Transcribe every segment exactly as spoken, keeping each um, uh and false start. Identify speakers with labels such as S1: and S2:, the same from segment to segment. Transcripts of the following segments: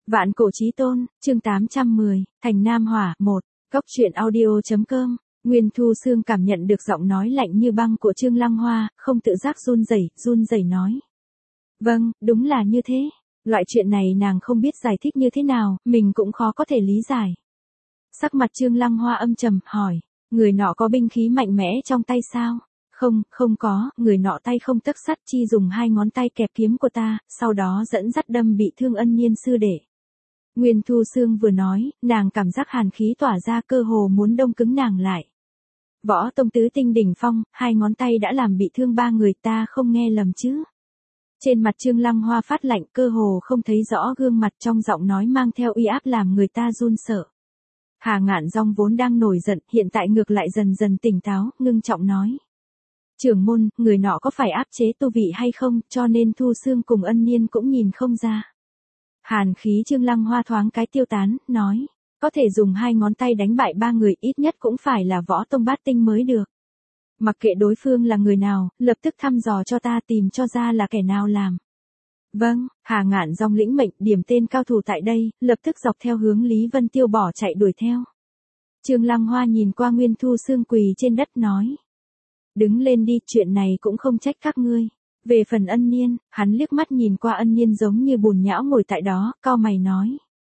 S1: Vạn cổ chí tôn, chương tám trăm mười, Thành Nam Hỏa, một, Góc truyện audio.com. Nguyên Thu Sương cảm nhận được giọng nói lạnh như băng của Trương Lăng Hoa, không tự giác run rẩy, run rẩy nói. Vâng, đúng là như thế. Loại chuyện này nàng không biết giải thích như thế nào, mình cũng khó có thể lý giải. Sắc mặt Trương Lăng Hoa âm trầm, hỏi, người nọ có binh khí mạnh mẽ trong tay sao? Không, không có, người nọ tay không tấc sắt, chi dùng hai ngón tay kẹp kiếm của ta, sau đó dẫn dắt đâm bị thương Ân Niên sư đệ. Nguyên Thu Sương vừa nói, nàng cảm giác hàn khí tỏa ra, cơ hồ muốn đông cứng nàng lại. Võ tông tứ tinh đỉnh phong, hai ngón tay đã làm bị thương ba người, ta không nghe lầm chứ? Trên mặt Trương Lăng Hoa phát lạnh, cơ hồ không thấy rõ gương mặt, trong giọng nói mang theo uy áp làm người ta run sợ. Hà Ngạn Dong vốn đang nổi giận, hiện tại ngược lại dần dần tỉnh táo, ngưng trọng nói. Trưởng môn, người nọ có phải áp chế tu vị hay không, cho nên Thu Sương cùng Ân Niên cũng nhìn không ra. Hàn khí Trương Lăng Hoa thoáng cái tiêu tán, nói, có thể dùng hai ngón tay đánh bại ba người, ít nhất cũng phải là võ tông bát tinh mới được. Mặc kệ đối phương là người nào, lập tức thăm dò cho ta, tìm cho ra là kẻ nào làm. Vâng, Hà Ngạn Dong lĩnh mệnh, điểm tên cao thủ tại đây, lập tức dọc theo hướng Lý Vân Tiêu bỏ chạy đuổi theo. Trương Lăng Hoa nhìn qua Nguyên Thu Sương quỳ trên đất nói. Đứng lên đi, chuyện này cũng không trách các ngươi. Về phần Ân Niên, hắn liếc mắt nhìn qua Ân Niên giống như bùn nhão ngồi tại đó, cau mày nói.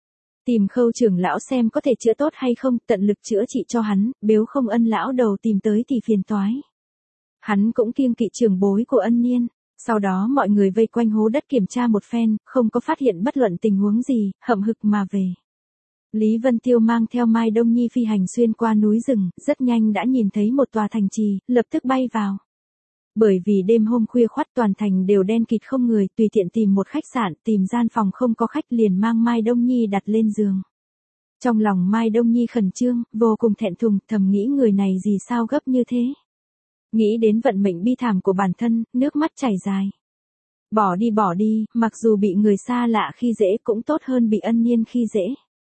S1: Tìm Khâu trưởng lão xem có thể chữa tốt hay không, tận lực chữa trị cho hắn, nếu không Ân lão đầu tìm tới thì phiền toái. Hắn cũng kiêng kỵ trưởng bối của Ân Niên. Sau đó mọi người vây quanh hố đất kiểm tra một phen, không có phát hiện bất luận tình huống gì, hậm hực mà về. Lý Vân Tiêu mang theo Mai Đông Nhi phi hành xuyên qua núi rừng, rất nhanh đã nhìn thấy một tòa thành trì, lập tức bay vào. Bởi vì đêm hôm khuya khoắt toàn thành đều đen kịt không người, tùy tiện tìm một khách sạn, tìm gian phòng không có khách liền mang Mai Đông Nhi đặt lên giường. Trong lòng Mai Đông Nhi khẩn trương, vô cùng thẹn thùng, thầm nghĩ người này gì sao gấp như thế. Nghĩ đến vận mệnh bi thảm của bản thân, nước mắt chảy dài. Bỏ đi bỏ đi, mặc dù bị người xa lạ khi dễ cũng tốt hơn bị Ân Niên khi dễ.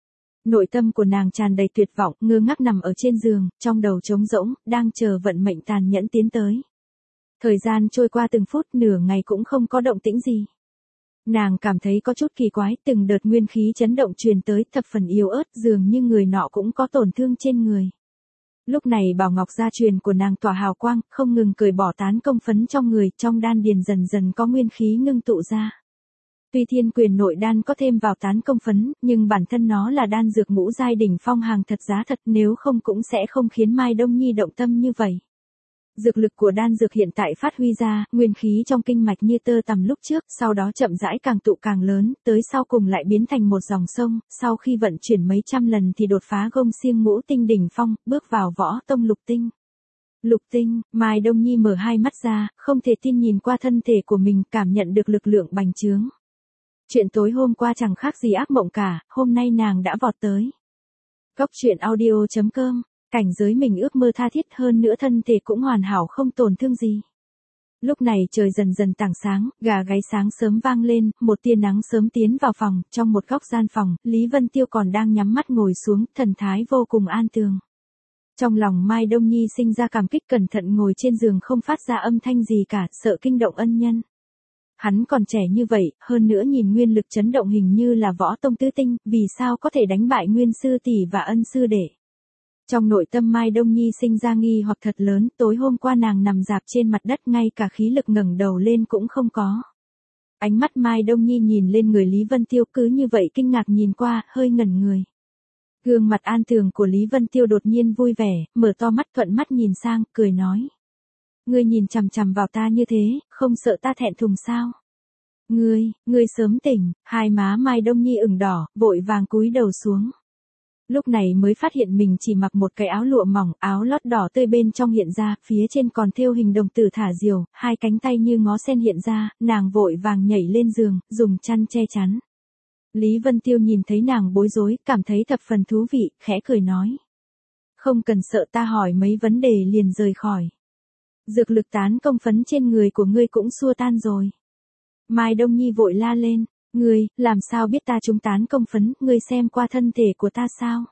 S1: Nội tâm của nàng tràn đầy tuyệt vọng, ngơ ngác nằm ở trên giường, trong đầu trống rỗng, đang chờ vận mệnh tàn nhẫn tiến tới. Thời gian trôi qua từng phút, nửa ngày cũng không có động tĩnh gì. Nàng cảm thấy có chút kỳ quái, từng đợt nguyên khí chấn động truyền tới, thập phần yếu ớt, dường như người nọ cũng có tổn thương trên người. Lúc này bảo ngọc gia truyền của nàng tỏa hào quang, không ngừng cởi bỏ tán công phấn trong người, trong đan điền dần dần có nguyên khí ngưng tụ ra. Tuy thiên quyền nội đan có thêm vào tán công phấn, nhưng bản thân nó là đan dược ngũ giai đỉnh phong hàng thật giá thật, nếu không cũng sẽ không khiến Mai Đông Nhi động tâm như vậy. Dược lực của đan dược hiện tại phát huy ra, nguyên khí trong kinh mạch như tơ tằm lúc trước, sau đó chậm rãi càng tụ càng lớn, tới sau cùng lại biến thành một dòng sông, sau khi vận chuyển mấy trăm lần thì đột phá gông xiêng ngũ tinh đỉnh phong, bước vào võ tông lục tinh. Lục tinh, Mai Đông Nhi mở hai mắt ra, không thể tin nhìn qua thân thể của mình, cảm nhận được lực lượng bành trướng. Chuyện tối hôm qua chẳng khác gì ác mộng cả, hôm nay nàng đã vọt tới. Góc truyện audio.com. Cảnh giới mình ước mơ tha thiết, hơn nữa thân thể cũng hoàn hảo không tổn thương gì. Lúc này trời dần dần tảng sáng, gà gáy sáng sớm vang lên, một tia nắng sớm tiến vào phòng, trong một góc gian phòng, Lý Vân Tiêu còn đang nhắm mắt ngồi xuống, thần thái vô cùng an tường. Trong lòng Mai Đông Nhi sinh ra cảm kích, cẩn thận ngồi trên giường không phát ra âm thanh gì cả, sợ kinh động Ân Nhân. Hắn còn trẻ như vậy, hơn nữa nhìn nguyên lực chấn động hình như là võ tông tứ tinh, vì sao có thể đánh bại Nguyên sư tỷ và Ân sư đệ. Trong nội tâm Mai Đông Nhi sinh ra nghi hoặc thật lớn, tối hôm qua nàng nằm rạp trên mặt đất, ngay cả khí lực ngẩng đầu lên cũng không có. Ánh mắt Mai Đông Nhi nhìn lên người Lý Vân Tiêu, cứ như vậy kinh ngạc nhìn qua, hơi ngẩn người. Gương mặt an tường của Lý Vân Tiêu đột nhiên vui vẻ, mở to mắt thuận mắt nhìn sang, cười nói. Ngươi nhìn chằm chằm vào ta như thế, không sợ ta thẹn thùng sao? Ngươi, ngươi sớm tỉnh, hai má Mai Đông Nhi ửng đỏ, vội vàng cúi đầu xuống. Lúc này mới phát hiện mình chỉ mặc một cái áo lụa mỏng, áo lót đỏ tươi bên trong hiện ra, phía trên còn thêu hình đồng tử thả diều, hai cánh tay như ngó sen hiện ra, nàng vội vàng nhảy lên giường, dùng chăn che chắn. Lý Vân Tiêu nhìn thấy nàng bối rối, cảm thấy thập phần thú vị, khẽ cười nói. Không cần sợ, ta hỏi mấy vấn đề liền rời khỏi. Dược lực tán công phấn trên người của ngươi cũng xua tan rồi. Mai Đông Nhi vội la lên. Ngươi, làm sao biết ta trúng tán công phấn, ngươi xem qua thân thể của ta sao?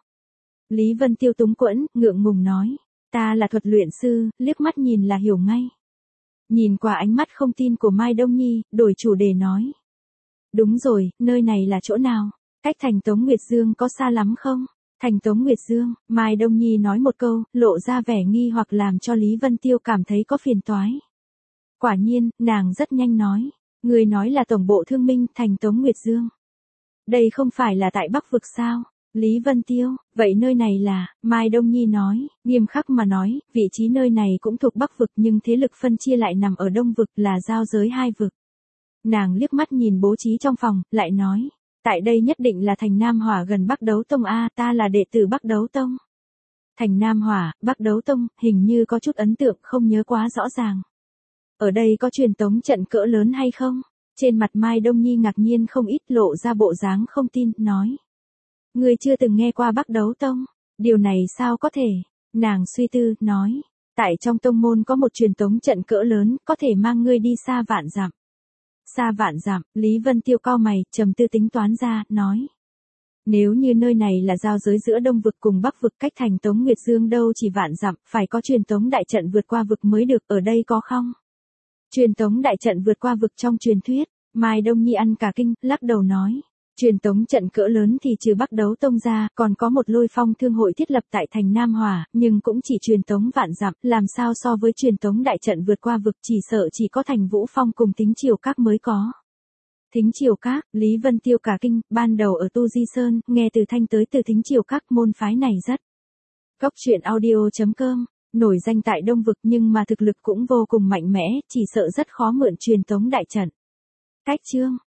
S1: Lý Vân Tiêu túng quẫn, ngượng ngùng nói. Ta là thuật luyện sư, liếc mắt nhìn là hiểu ngay. Nhìn qua ánh mắt không tin của Mai Đông Nhi, đổi chủ đề nói. Đúng rồi, nơi này là chỗ nào? Cách thành Tống Nguyệt Dương có xa lắm không? Thành Tống Nguyệt Dương, Mai Đông Nhi nói một câu, lộ ra vẻ nghi hoặc làm cho Lý Vân Tiêu cảm thấy có phiền toái. Quả nhiên, nàng rất nhanh nói. Người nói là tổng bộ thương minh thành Tống Nguyệt Dương. Đây không phải là tại Bắc Vực sao? Lý Vân Tiêu, vậy nơi này là, Mai Đông Nhi nói, nghiêm khắc mà nói, vị trí nơi này cũng thuộc Bắc Vực nhưng thế lực phân chia lại nằm ở Đông Vực là giao giới hai vực. Nàng liếc mắt nhìn bố trí trong phòng, lại nói, tại đây nhất định là thành Nam Hỏa gần Bắc Đấu Tông a, ta là đệ tử Bắc Đấu Tông. Thành Nam Hỏa, Bắc Đấu Tông, hình như có chút ấn tượng không nhớ quá rõ ràng. Ở đây có truyền tống trận cỡ lớn hay không? Trên mặt Mai Đông Nhi ngạc nhiên không ít, lộ ra bộ dáng không tin, nói. Ngươi chưa từng nghe qua Bắc Đấu Tông, điều này sao có thể? Nàng suy tư, nói. Tại trong tông môn có một truyền tống trận cỡ lớn, có thể mang ngươi đi xa vạn dặm. Xa vạn dặm, Lý Vân Tiêu cau mày, trầm tư tính toán ra, nói. Nếu như nơi này là giao giới giữa Đông Vực cùng Bắc Vực, cách thành Tống Nguyệt Dương đâu chỉ vạn dặm, phải có truyền tống đại trận vượt qua vực mới được, ở đây có không? Truyền tống đại trận vượt qua vực trong truyền thuyết, Mai Đông Nhi ăn cả kinh, lắc đầu nói. Truyền tống trận cỡ lớn thì trừ Bắc Đấu Tông ra, còn có một Lôi Phong thương hội thiết lập tại thành Nam Hỏa, nhưng cũng chỉ truyền tống vạn dặm, làm sao so với truyền tống đại trận vượt qua vực, chỉ sợ chỉ có thành Vũ Phong cùng Thính Triều Các mới có. Thính Triều Các, Lý Vân Tiêu cả kinh, ban đầu ở Tu Di Sơn, nghe từ thanh tới từ Thính Triều Các, môn phái này rất. Cốc truyện audio chấm com, nổi danh tại Đông Vực nhưng mà thực lực cũng vô cùng mạnh mẽ, chỉ sợ rất khó mượn truyền tống đại trận. Cách chương